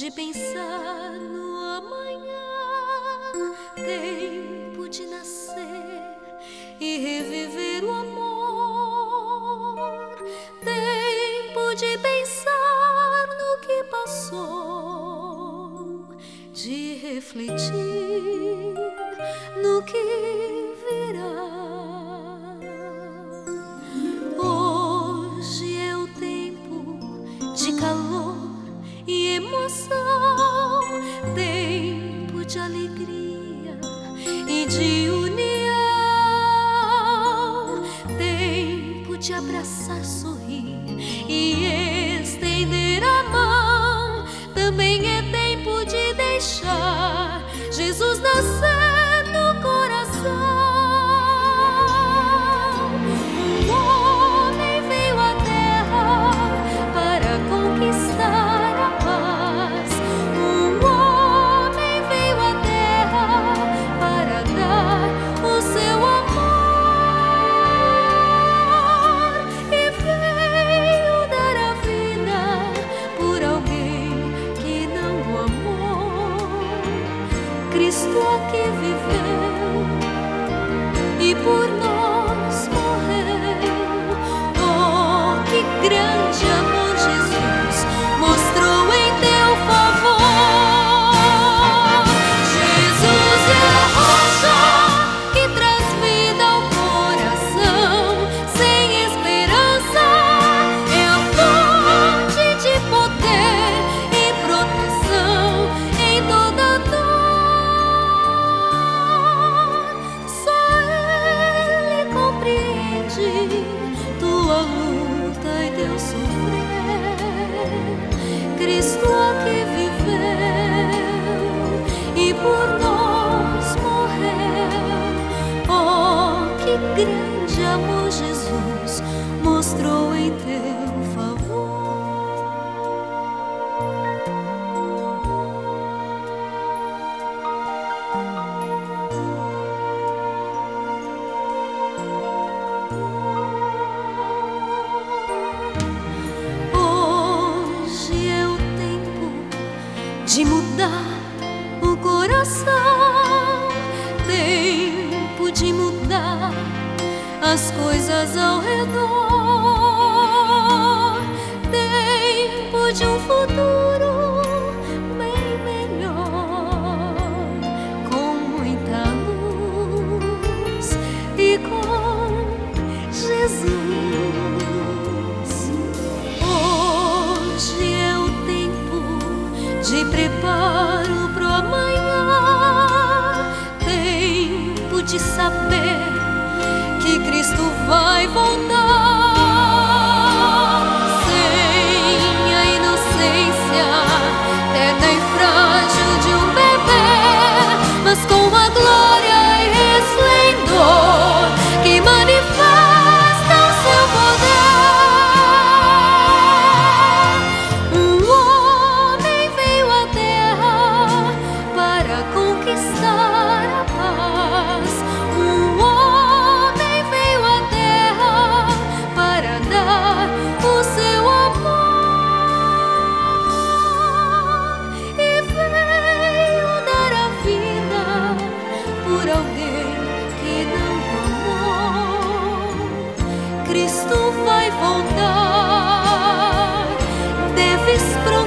de pensar no amanhã, tempo de nascer e reviver o amor, tempo de pensar no que passou, de refletir no que virá. Hoje é o tempo de calor e emoção, tempo de alegria e de união, tempo de abraçar, sorrir e estender a mão. Também é tempo de deixar Jesus nascer no coração. Um homem veio à terra para conquistar a paz. Um homem veio à terra para dar o seu amor e veio dar a vida por alguém que não o amou. Cristo aqui viveu e por nós morreu. Oh, que grande amor Jesus mostrou em teu favor. Jesus é a rocha que traz vida ao coração. Sem esperança é a fonte de poder e proteção em toda dor. Só Ele compreende tua luta e teu sofrer. Cristo aqui viveu e por nós morreu. Oh, que grande amor Jesus mostrou em teu favor. Hoje é o tempo de mudar o coração, tempo de mudar as coisas ao redor, tempo de um futuro bem melhor, com muita luz e com Jesus. Hoje é o tempo de preparo pro amanhã, tempo de saber que Cristo vai voltar. Sem a inocência terna e frágil de um bebê, mas com a glória e esplendor que manifesta o seu poder. Um homem veio à terra para conquistar a paz. Um homem veio à terra para dar o seu amor e veio dar a vida por alguém que não amou. Cristo vai voltar, deves